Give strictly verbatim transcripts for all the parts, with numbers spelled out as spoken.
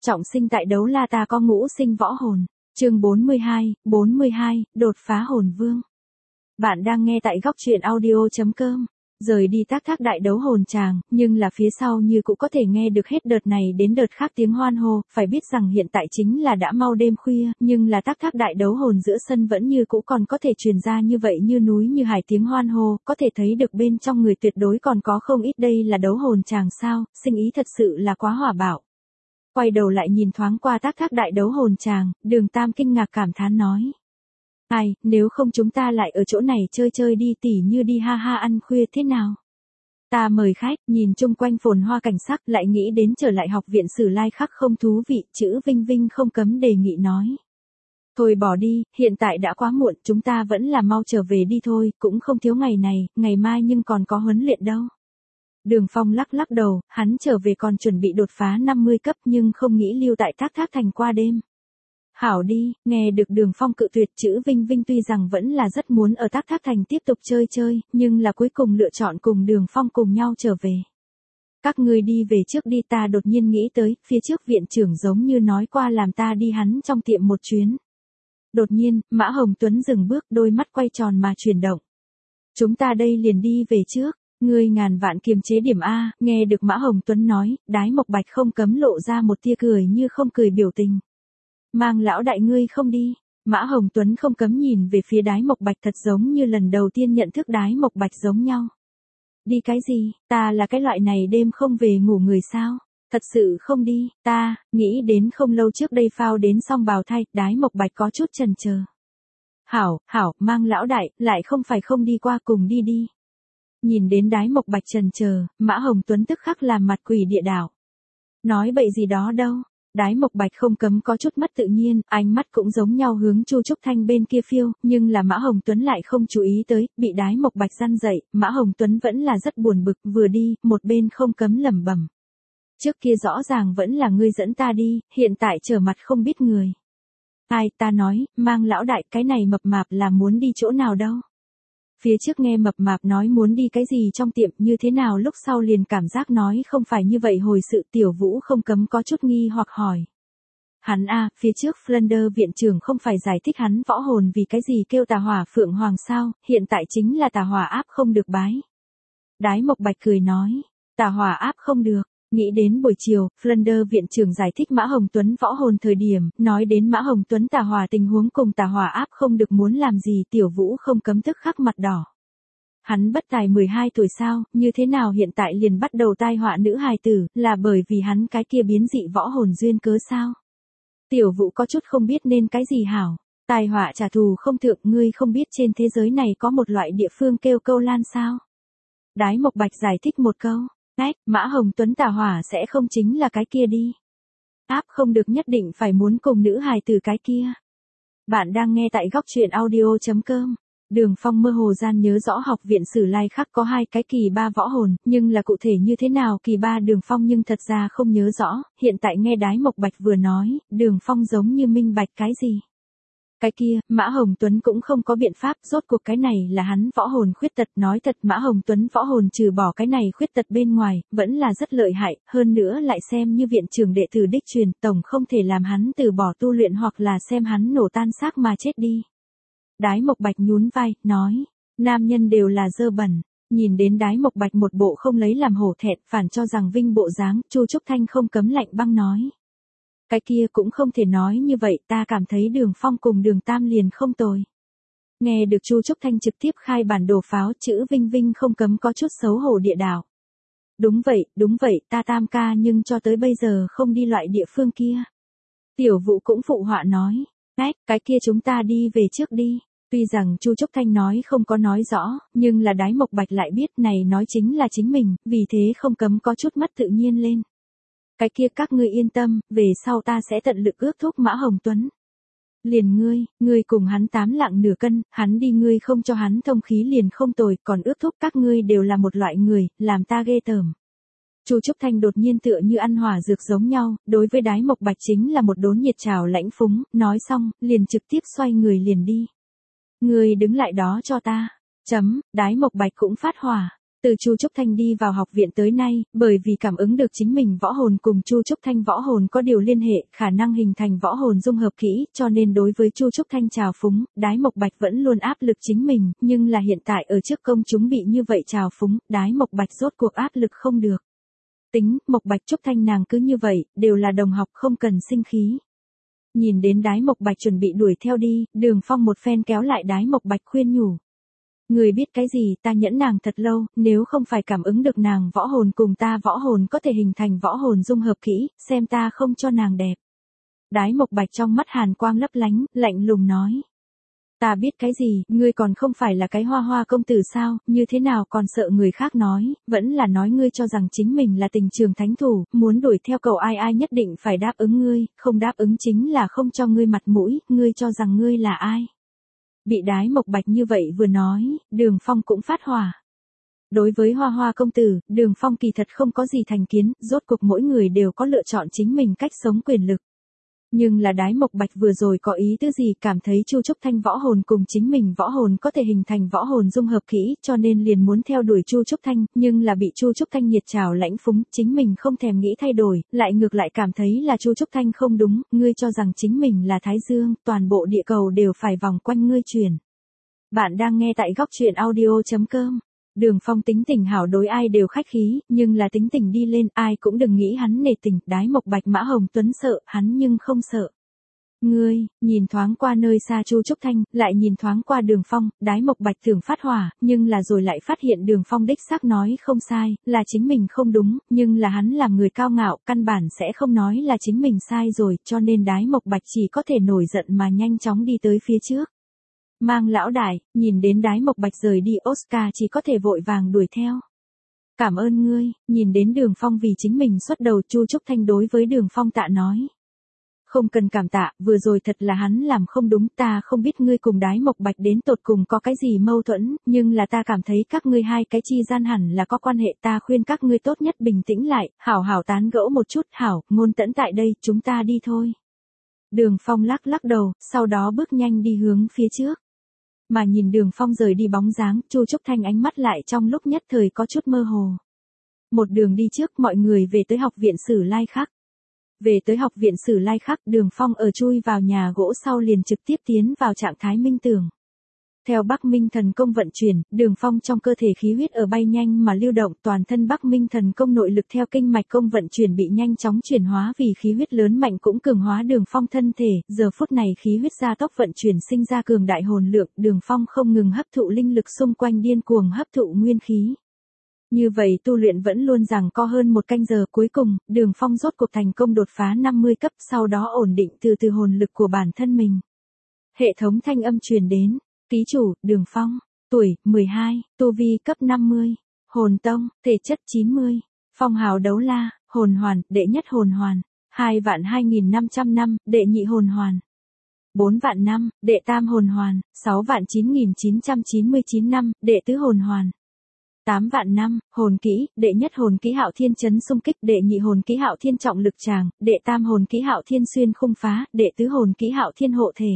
trọng sinh tại đấu la ta có ngũ sinh võ hồn. Chương bốn mươi hai, bốn mươi hai, đột phá hồn vương. Bạn đang nghe tại góc truyện audio chấm com. Rời đi tác thác đại đấu hồn tràng, nhưng là phía sau như cũng có thể nghe được hết đợt này đến đợt khác tiếng hoan hô, phải biết rằng hiện tại chính là đã mau đêm khuya, nhưng là tác thác đại đấu hồn giữa sân vẫn như cũ còn có thể truyền ra như vậy như núi như hải tiếng hoan hô, có thể thấy được bên trong người tuyệt đối còn có không ít đây là đấu hồn tràng sao, sinh ý thật sự là quá hỏa bạo. Quay đầu lại nhìn thoáng qua tác thác đại đấu hồn tràng, Đường Tam kinh ngạc cảm thán nói. Ai, nếu không chúng ta lại ở chỗ này chơi chơi đi tỉ như đi ha ha ăn khuya thế nào? Ta mời khách, nhìn chung quanh phồn hoa cảnh sắc lại nghĩ đến trở lại học viện Sử Lai Khắc không thú vị, chữ Vinh Vinh không cấm đề nghị nói. Thôi bỏ đi, hiện tại đã quá muộn, chúng ta vẫn là mau trở về đi thôi, cũng không thiếu ngày này, ngày mai nhưng còn có huấn luyện đâu. Đường Phong lắc lắc đầu, hắn trở về còn chuẩn bị đột phá năm mươi cấp nhưng không nghĩ lưu tại Thác Thác Thành qua đêm. Hảo đi, nghe được Đường Phong cự tuyệt, chữ Vinh Vinh tuy rằng vẫn là rất muốn ở Thác Thác Thành tiếp tục chơi chơi, nhưng là cuối cùng lựa chọn cùng Đường Phong cùng nhau trở về. Các ngươi đi về trước đi, ta đột nhiên nghĩ tới, phía trước viện trưởng giống như nói qua làm ta đi hắn trong tiệm một chuyến. Đột nhiên, Mã Hồng Tuấn dừng bước, đôi mắt quay tròn mà chuyển động. Chúng ta đây liền đi về trước. Ngươi ngàn vạn kiềm chế điểm A, nghe được Mã Hồng Tuấn nói, Đái Mộc Bạch không cấm lộ ra một tia cười như không cười biểu tình. Mang lão đại ngươi không đi, Mã Hồng Tuấn không cấm nhìn về phía Đái Mộc Bạch thật giống như lần đầu tiên nhận thức Đái Mộc Bạch giống nhau. Đi cái gì, ta là cái loại này đêm không về ngủ người sao, thật sự không đi, ta, nghĩ đến không lâu trước đây phao đến xong bào thay, Đái Mộc Bạch có chút chần chờ. Hảo, hảo, mang lão đại, lại không phải không đi qua cùng đi đi. Nhìn đến Đái Mộc Bạch chần chờ, Mã Hồng Tuấn tức khắc làm mặt quỷ địa đảo. Nói bậy gì đó đâu, Đái Mộc Bạch không cấm có chút mất tự nhiên, ánh mắt cũng giống nhau hướng Chu Trúc Thanh bên kia phiêu, nhưng là Mã Hồng Tuấn lại không chú ý tới, bị Đái Mộc Bạch răn dậy, Mã Hồng Tuấn vẫn là rất buồn bực, vừa đi, một bên không cấm lẩm bẩm. Trước kia rõ ràng vẫn là ngươi dẫn ta đi, hiện tại trở mặt không biết người. Ai, ta nói, mang lão đại, cái này mập mạp là muốn đi chỗ nào đâu. Phía trước nghe mập mạp nói muốn đi cái gì trong tiệm như thế nào lúc sau liền cảm giác nói không phải như vậy hồi sự Tiểu Vũ không cấm có chút nghi hoặc hỏi. Hắn a, phía trước Flander viện trưởng không phải giải thích hắn võ hồn vì cái gì kêu tà hỏa phượng hoàng sao, hiện tại chính là tà hỏa áp không được bái. Đái Mộc Bạch cười nói, tà hỏa áp không được. Nghĩ đến buổi chiều, Flander viện trưởng giải thích Mã Hồng Tuấn võ hồn thời điểm, nói đến Mã Hồng Tuấn tà hỏa tình huống cùng tà hỏa áp không được muốn làm gì, Tiểu Vũ không cấm tức khắc mặt đỏ. Hắn bất tài mười hai tuổi sao, như thế nào hiện tại liền bắt đầu tai họa nữ hài tử, là bởi vì hắn cái kia biến dị võ hồn duyên cớ sao? Tiểu Vũ có chút không biết nên cái gì hảo, tai họa trả thù không thượng, ngươi không biết trên thế giới này có một loại địa phương kêu câu lan sao? Đái Mộc Bạch giải thích một câu. Ách, Mã Hồng Tuấn tà hỏa sẽ không chính là cái kia đi. Áp không được nhất định phải muốn cùng nữ hài từ cái kia. Bạn đang nghe tại góc truyện audio chấm com. Đường Phong mơ hồ gian nhớ rõ học viện Sử Lai Khắc có hai cái kỳ ba võ hồn, nhưng là cụ thể như thế nào kỳ ba Đường Phong nhưng thật ra không nhớ rõ, hiện tại nghe Đái Mộc Bạch vừa nói, Đường Phong giống như minh bạch cái gì. Cái kia, Mã Hồng Tuấn cũng không có biện pháp, rốt cuộc cái này là hắn võ hồn khuyết tật, nói thật Mã Hồng Tuấn võ hồn trừ bỏ cái này khuyết tật bên ngoài, vẫn là rất lợi hại, hơn nữa lại xem như viện trưởng đệ tử đích truyền, tổng không thể làm hắn từ bỏ tu luyện hoặc là xem hắn nổ tan xác mà chết đi. Đái Mộc Bạch nhún vai, nói, nam nhân đều là dơ bẩn. Nhìn đến Đái Mộc Bạch một bộ không lấy làm hổ thẹn, phản cho rằng vinh bộ dáng, Chu Trúc Thanh không cấm lạnh băng nói. Cái kia cũng không thể nói như vậy, ta cảm thấy Đường Phong cùng Đường Tam liền không tồi. Nghe được Chu Trúc Thanh trực tiếp khai bản đồ pháo, chữ Vinh Vinh không cấm có chút xấu hổ địa đảo. Đúng vậy, đúng vậy, ta Tam ca nhưng cho tới bây giờ không đi loại địa phương kia. Tiểu Vũ cũng phụ họa nói, ách, cái kia chúng ta đi về trước đi. Tuy rằng Chu Trúc Thanh nói không có nói rõ, nhưng là Đái Mộc Bạch lại biết này nói chính là chính mình, vì thế không cấm có chút mất tự nhiên lên. Cái kia các ngươi yên tâm, về sau ta sẽ tận lực ước thúc Mã Hồng Tuấn. Liền ngươi, ngươi cùng hắn tám lạng nửa cân, hắn đi ngươi không cho hắn thông khí liền không tồi, còn ước thúc các ngươi đều là một loại người, làm ta ghê tởm. Chu Trúc Thanh đột nhiên tựa như ăn hỏa dược giống nhau, đối với Đái Mộc Bạch chính là một đốn nhiệt trào lãnh phúng, nói xong, liền trực tiếp xoay người liền đi. Ngươi đứng lại đó cho ta. Chấm, Đái Mộc Bạch cũng phát hỏa. Từ Chu Trúc Thanh đi vào học viện tới nay, bởi vì cảm ứng được chính mình võ hồn cùng Chu Trúc Thanh võ hồn có điều liên hệ, khả năng hình thành võ hồn dung hợp kỹ, cho nên đối với Chu Trúc Thanh trào phúng, Đái Mộc Bạch vẫn luôn áp lực chính mình, nhưng là hiện tại ở trước công chúng bị như vậy trào phúng, Đái Mộc Bạch rốt cuộc áp lực không được. Tính, Mộc Bạch Trúc Thanh nàng cứ như vậy, đều là đồng học không cần sinh khí. Nhìn đến Đái Mộc Bạch chuẩn bị đuổi theo đi, Đường Phong một phen kéo lại Đái Mộc Bạch khuyên nhủ. Người biết cái gì, ta nhẫn nàng thật lâu, nếu không phải cảm ứng được nàng võ hồn cùng ta võ hồn có thể hình thành võ hồn dung hợp kỹ, xem ta không cho nàng đẹp. Đái Mộc Bạch trong mắt hàn quang lấp lánh, lạnh lùng nói. Ta biết cái gì, ngươi còn không phải là cái hoa hoa công tử sao, như thế nào còn sợ người khác nói, vẫn là nói ngươi cho rằng chính mình là tình trường thánh thủ, muốn đuổi theo cầu ai ai nhất định phải đáp ứng ngươi, không đáp ứng chính là không cho ngươi mặt mũi, ngươi cho rằng ngươi là ai. Bị Đái Mộc Bạch như vậy vừa nói, Đường Phong cũng phát hỏa. Đối với hoa hoa công tử, Đường Phong kỳ thật không có gì thành kiến, rốt cuộc mỗi người đều có lựa chọn chính mình cách sống quyền lực. Nhưng là Đái Mộc Bạch vừa rồi có ý tứ gì cảm thấy Chu Trúc Thanh võ hồn cùng chính mình võ hồn có thể hình thành võ hồn dung hợp kỹ cho nên liền muốn theo đuổi Chu Trúc Thanh, nhưng là bị Chu Trúc Thanh nhiệt trào lãnh phúng, chính mình không thèm nghĩ thay đổi, lại ngược lại cảm thấy là Chu Trúc Thanh không đúng, ngươi cho rằng chính mình là Thái Dương, toàn bộ địa cầu đều phải vòng quanh ngươi chuyển. Bạn đang nghe tại góc truyện audio chấm com. Đường Phong tính tình hảo đối ai đều khách khí, nhưng là tính tình đi lên ai cũng đừng nghĩ hắn nể tình, Đái Mộc Bạch Mã Hồng Tuấn sợ, hắn nhưng không sợ. Ngươi, nhìn thoáng qua nơi xa Chu Trúc Thanh, lại nhìn thoáng qua Đường Phong, Đái Mộc Bạch thường phát hỏa, nhưng là rồi lại phát hiện Đường Phong đích xác nói không sai, là chính mình không đúng, nhưng là hắn làm người cao ngạo, căn bản sẽ không nói là chính mình sai rồi, cho nên Đái Mộc Bạch chỉ có thể nổi giận mà nhanh chóng đi tới phía trước. Mang lão đại, nhìn đến Đái Mộc Bạch rời đi Oscar chỉ có thể vội vàng đuổi theo. Cảm ơn ngươi, nhìn đến Đường Phong vì chính mình xuất đầu Chu Trúc Thanh đối với Đường Phong tạ nói. Không cần cảm tạ, vừa rồi thật là hắn làm không đúng, ta không biết ngươi cùng Đái Mộc Bạch đến tột cùng có cái gì mâu thuẫn, nhưng là ta cảm thấy các ngươi hai cái chi gian hẳn là có quan hệ, ta khuyên các ngươi tốt nhất bình tĩnh lại, hảo hảo tán gẫu một chút, hảo, Ngôn Tẫn tại đây, chúng ta đi thôi. Đường Phong lắc lắc đầu, sau đó bước nhanh đi hướng phía trước. Mà nhìn Đường Phong rời đi bóng dáng, Chu Trúc Thanh ánh mắt lại trong lúc nhất thời có chút mơ hồ. Một đường đi trước mọi người về tới học viện Sử Lai Khắc. Về tới học viện Sử Lai Khắc, Đường Phong ở chui vào nhà gỗ sau liền trực tiếp tiến vào trạng thái minh tưởng. Theo Bắc Minh Thần Công vận chuyển, Đường Phong trong cơ thể khí huyết ở bay nhanh mà lưu động, toàn thân Bắc Minh Thần Công nội lực theo kinh mạch công vận chuyển bị nhanh chóng chuyển hóa vì khí huyết lớn mạnh cũng cường hóa Đường Phong thân thể, giờ phút này khí huyết gia tốc vận chuyển sinh ra cường đại hồn lượng, Đường Phong không ngừng hấp thụ linh lực xung quanh điên cuồng hấp thụ nguyên khí. Như vậy tu luyện vẫn luôn giằng co hơn một canh giờ, cuối cùng, Đường Phong rốt cuộc thành công đột phá năm mươi cấp, sau đó ổn định từ từ hồn lực của bản thân mình. Hệ thống thanh âm truyền đến. Ký chủ, Đường Phong, tuổi, mười hai, tu vi cấp năm mươi, hồn tông, thể chất chín mươi, phong hào đấu la, hồn hoàn, đệ nhất hồn hoàn, hai vạn hai nghìn năm trăm năm, đệ nhị hồn hoàn, bốn vạn năm, đệ tam hồn hoàn, sáu vạn chín nghìn chín trăm chín mươi chín năm, đệ tứ hồn hoàn. tám vạn năm, hồn kỹ, đệ nhất hồn kỹ Hạo Thiên Chấn Xung Kích, đệ nhị hồn kỹ Hạo Thiên Trọng Lực Tràng, đệ tam hồn kỹ Hạo Thiên Xuyên Khung Phá, đệ tứ hồn kỹ Hạo Thiên Hộ Thể.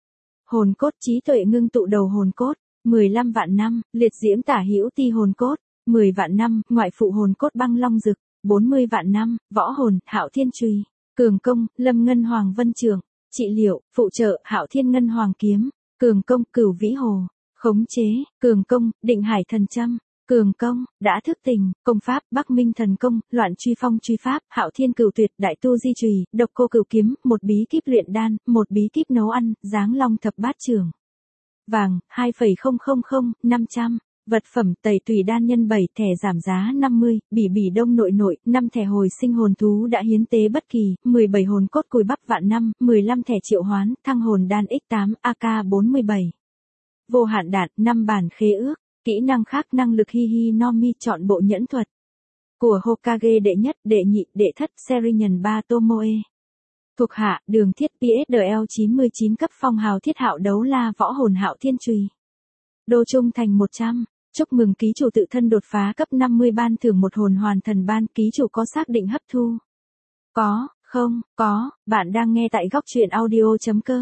Hồn cốt trí tuệ ngưng tụ đầu hồn cốt, mười lăm vạn năm, liệt diễm tả hữu ti hồn cốt, mười vạn năm, ngoại phụ hồn cốt băng long dực, bốn mươi vạn năm, võ hồn, Hạo Thiên Chùy, cường công, Lâm Ngân Hoàng Vân Trường, trị liệu, phụ trợ, Hạo Thiên Ngân Hoàng Kiếm, cường công, Cửu Vĩ Hồ, khống chế, cường công, Định Hải Thần Châm, cường công, đã thức tỉnh, công pháp, Bắc Minh Thần Công, Loạn Truy Phong Truy Pháp, Hạo Thiên Cửu Tuyệt, Đại Tu Di Chùy, Độc Cô Cửu Kiếm, một bí kíp luyện đan, một bí kíp nấu ăn, Giáng Long Thập Bát Chưởng. Vàng, hai phẩy không không không, năm trăm. Vật phẩm, tẩy tùy đan nhân bảy, thẻ giảm giá năm mươi, bỉ bỉ đông nội nội, năm thẻ hồi sinh hồn thú đã hiến tế bất kỳ, mười bảy hồn cốt cùi bắp vạn năm, mười lăm thẻ triệu hoán, thăng hồn đan ích tám, a ca bốn mươi bảy. Vô hạn đạn, năm bản khế ước. Kỹ năng khác năng lực hi hi no mi chọn bộ nhẫn thuật. Của Hokage đệ nhất, đệ nhị, đệ thất, Serinhân ba Tomoe. Thuộc hạ, Đường Thiết pê ét đê lờ chín mươi chín cấp phong hào thiết hạo đấu la võ hồn Hạo Thiên Chùy. Đô trung thành một trăm. Chúc mừng ký chủ tự thân đột phá cấp năm mươi ban thưởng một hồn hoàn thần ban, ký chủ có xác định hấp thu? Có, không, có, bạn đang nghe tại góc truyện audio chấm com.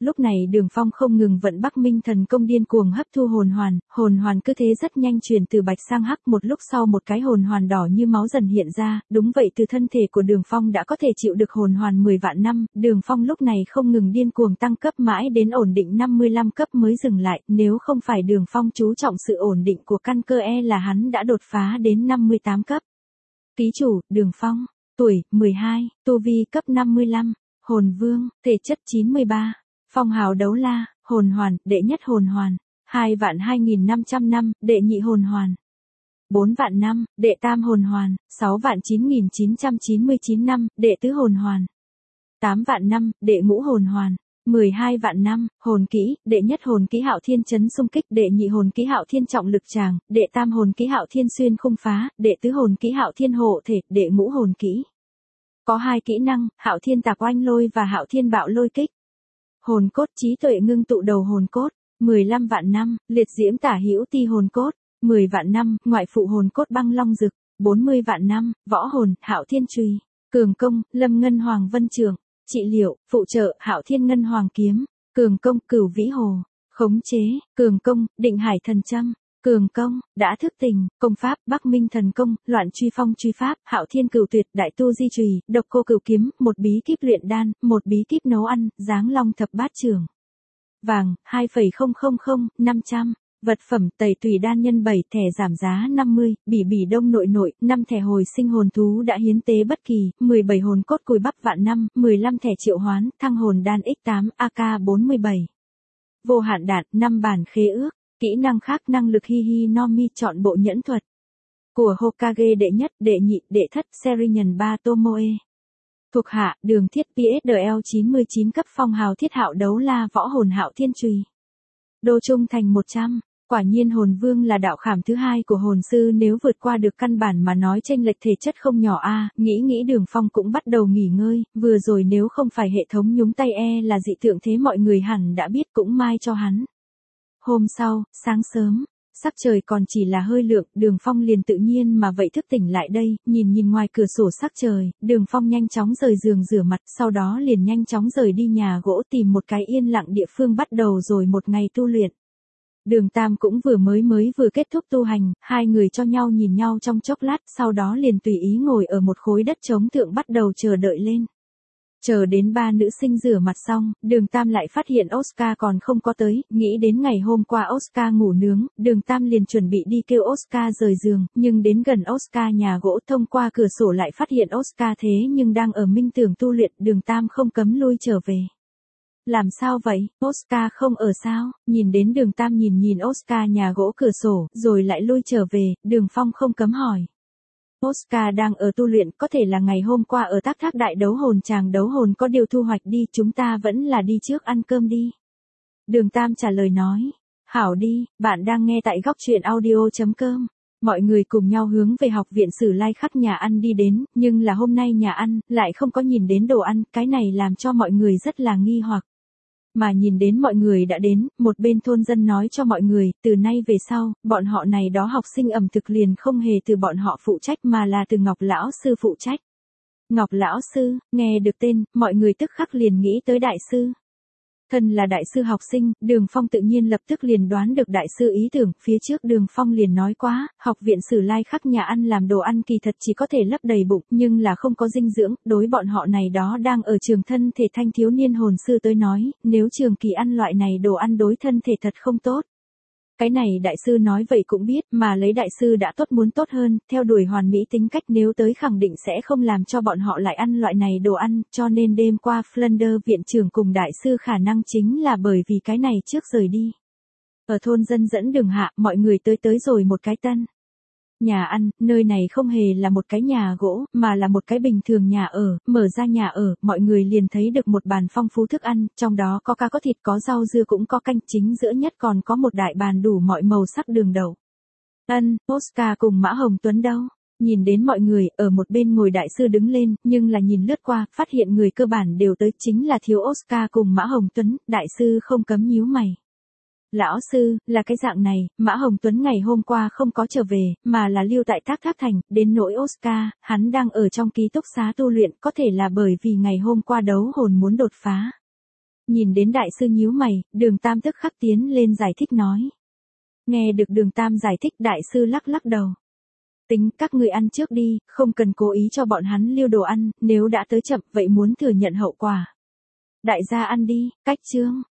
Lúc này Đường Phong không ngừng vận Bắc Minh thần công điên cuồng hấp thu hồn hoàn, hồn hoàn cứ thế rất nhanh chuyển từ bạch sang hắc, một lúc sau một cái hồn hoàn đỏ như máu dần hiện ra, đúng vậy từ thân thể của Đường Phong đã có thể chịu được hồn hoàn mười vạn năm, Đường Phong lúc này không ngừng điên cuồng tăng cấp mãi đến ổn định năm mươi lăm cấp mới dừng lại, nếu không phải Đường Phong chú trọng sự ổn định của căn cơ e là hắn đã đột phá đến năm mươi tám cấp. Ký chủ, Đường Phong, tuổi, mười hai, tu vi cấp năm mươi lăm, hồn vương, thể chất chín mươi ba, phong hào đấu la, hồn hoàn, đệ nhất hồn hoàn, hai vạn hai nghìn năm trăm năm, đệ nhị hồn hoàn, bốn vạn năm, đệ tam hồn hoàn, sáu vạn chín nghìn chín trăm chín mươi chín năm, đệ tứ hồn hoàn, tám vạn năm, đệ ngũ hồn hoàn, mười hai vạn năm, hồn kỹ, đệ nhất hồn kỹ Hạo Thiên chấn xung kích, đệ nhị hồn kỹ Hạo Thiên trọng lực tràng, đệ tam hồn kỹ Hạo Thiên xuyên khung phá, đệ tứ hồn kỹ Hạo Thiên hộ thể, đệ ngũ hồn kỹ. Có hai kỹ năng, Hạo Thiên tạc oanh lôi và Hạo Thiên bạo lôi kích. Hồn cốt trí tuệ ngưng tụ đầu hồn cốt, mười lăm vạn năm, liệt diễm tả hữu ti hồn cốt, mười vạn năm, ngoại phụ hồn cốt băng long dực, bốn mươi vạn năm, võ hồn, Hạo Thiên chùy, cường công, Lâm Ngân Hoàng Vân Trường, trị liệu, phụ trợ, Hạo Thiên Ngân Hoàng kiếm, cường công, Cửu Vĩ Hồ, khống chế, cường công, Định Hải thần châm, cường công, đã thức tỉnh, công pháp, Bắc Minh thần công, loạn truy phong truy pháp, Hạo Thiên cửu tuyệt, đại tu di chùy, độc cô cửu kiếm, một bí kíp luyện đan, một bí kíp nấu ăn, giáng long thập bát trưởng. Vàng, hai phẩy không không không, năm trăm. Vật phẩm, tẩy tùy đan nhân bảy, thẻ giảm giá năm mươi, bỉ bỉ đông nội nội, năm thẻ hồi sinh hồn thú đã hiến tế bất kỳ, mười bảy hồn cốt cùi bắp vạn năm, mười lăm thẻ triệu hoán, thăng hồn đan ích tám, a ca bốn mươi bảy. Vô hạn đạn, năm bản khế ước, kỹ năng khác năng lực hi hi no mi chọn bộ nhẫn thuật. Của Hokage đệ nhất, đệ nhị, đệ thất, Serinhân ba Tomoe. Thuộc hạ, Đường Thiết pê ét đê lờ chín mươi chín cấp phong hào thiết hạo đấu la võ hồn Hạo Thiên chùy. Đô trung thành một trăm. Quả nhiên hồn vương là đạo khảm thứ hai của hồn sư, nếu vượt qua được căn bản mà nói chênh lệch thể chất không nhỏ a, à, nghĩ nghĩ Đường Phong cũng bắt đầu nghỉ ngơi, vừa rồi nếu không phải hệ thống nhúng tay e là dị tượng thế mọi người hẳn đã biết cũng mai cho hắn. Hôm sau, sáng sớm, sắc trời còn chỉ là hơi lượng, Đường Phong liền tự nhiên mà vậy thức tỉnh lại đây, nhìn nhìn ngoài cửa sổ sắc trời, Đường Phong nhanh chóng rời giường rửa mặt, sau đó liền nhanh chóng rời đi nhà gỗ tìm một cái yên lặng địa phương bắt đầu rồi một ngày tu luyện. Đường Tam cũng vừa mới mới vừa kết thúc tu hành, hai người cho nhau nhìn nhau trong chốc lát, sau đó liền tùy ý ngồi ở một khối đất trống thượng bắt đầu chờ đợi lên. Chờ đến ba nữ sinh rửa mặt xong, Đường Tam lại phát hiện Oscar còn không có tới, nghĩ đến ngày hôm qua Oscar ngủ nướng, Đường Tam liền chuẩn bị đi kêu Oscar rời giường, nhưng đến gần Oscar nhà gỗ thông qua cửa sổ lại phát hiện Oscar thế nhưng đang ở minh tưởng tu luyện, Đường Tam không cấm lui trở về. Làm sao vậy, Oscar không ở sao, nhìn đến Đường Tam nhìn nhìn Oscar nhà gỗ cửa sổ, rồi lại lui trở về, Đường Phong không cấm hỏi. Oscar đang ở tu luyện, có thể là ngày hôm qua ở tác thác đại đấu hồn tràng đấu hồn có điều thu hoạch đi, chúng ta vẫn là đi trước ăn cơm đi. Đường Tam trả lời nói, hảo đi, bạn đang nghe tại góc truyện audio chấm com. Mọi người cùng nhau hướng về học viện Sử Lai Khắc nhà ăn đi đến, nhưng là hôm nay nhà ăn, lại không có nhìn đến đồ ăn, cái này làm cho mọi người rất là nghi hoặc. Mà nhìn đến mọi người đã đến, một bên thôn dân nói cho mọi người, từ nay về sau, bọn họ này đó học sinh ẩm thực liền không hề từ bọn họ phụ trách mà là từ Ngọc Lão Sư phụ trách. Ngọc Lão Sư, nghe được tên, mọi người tức khắc liền nghĩ tới đại sư. Thân là đại sư học sinh, Đường Phong tự nhiên lập tức liền đoán được đại sư ý tưởng, phía trước Đường Phong liền nói quá, học viện Sử Lai Khắc nhà ăn làm đồ ăn kỳ thật chỉ có thể lấp đầy bụng, nhưng là không có dinh dưỡng, đối bọn họ này đó đang ở trường thân thể thanh thiếu niên hồn sư tới nói, nếu trường kỳ ăn loại này đồ ăn đối thân thể thật không tốt. Cái này đại sư nói vậy cũng biết, mà lấy đại sư đã tốt muốn tốt hơn, theo đuổi hoàn mỹ tính cách nếu tới khẳng định sẽ không làm cho bọn họ lại ăn loại này đồ ăn, cho nên đêm qua Flunder viện trưởng cùng đại sư khả năng chính là bởi vì cái này trước rời đi. Ở thôn dân dẫn đường hạ, mọi người tới tới rồi một cái tân nhà ăn, nơi này không hề là một cái nhà gỗ, mà là một cái bình thường nhà ở, mở ra nhà ở, mọi người liền thấy được một bàn phong phú thức ăn, trong đó có cá có thịt có rau dưa cũng có canh, chính giữa nhất còn có một đại bàn đủ mọi màu sắc đường đậu. Ân, Oscar cùng Mã Hồng Tuấn đâu? Nhìn đến mọi người, ở một bên ngồi đại sư đứng lên, nhưng là nhìn lướt qua, phát hiện người cơ bản đều tới, chính là thiếu Oscar cùng Mã Hồng Tuấn, đại sư không cấm nhíu mày. Lão sư, là cái dạng này, Mã Hồng Tuấn ngày hôm qua không có trở về, mà là lưu tại Thác Thác Thành, đến nỗi Oscar, hắn đang ở trong ký túc xá tu luyện, có thể là bởi vì ngày hôm qua đấu hồn muốn đột phá. Nhìn đến đại sư nhíu mày, Đường Tam tức khắc tiến lên giải thích nói. Nghe được Đường Tam giải thích, đại sư lắc lắc đầu. Tính các người ăn trước đi, không cần cố ý cho bọn hắn lưu đồ ăn, nếu đã tới chậm vậy muốn thừa nhận hậu quả. Đại gia ăn đi, cách chương.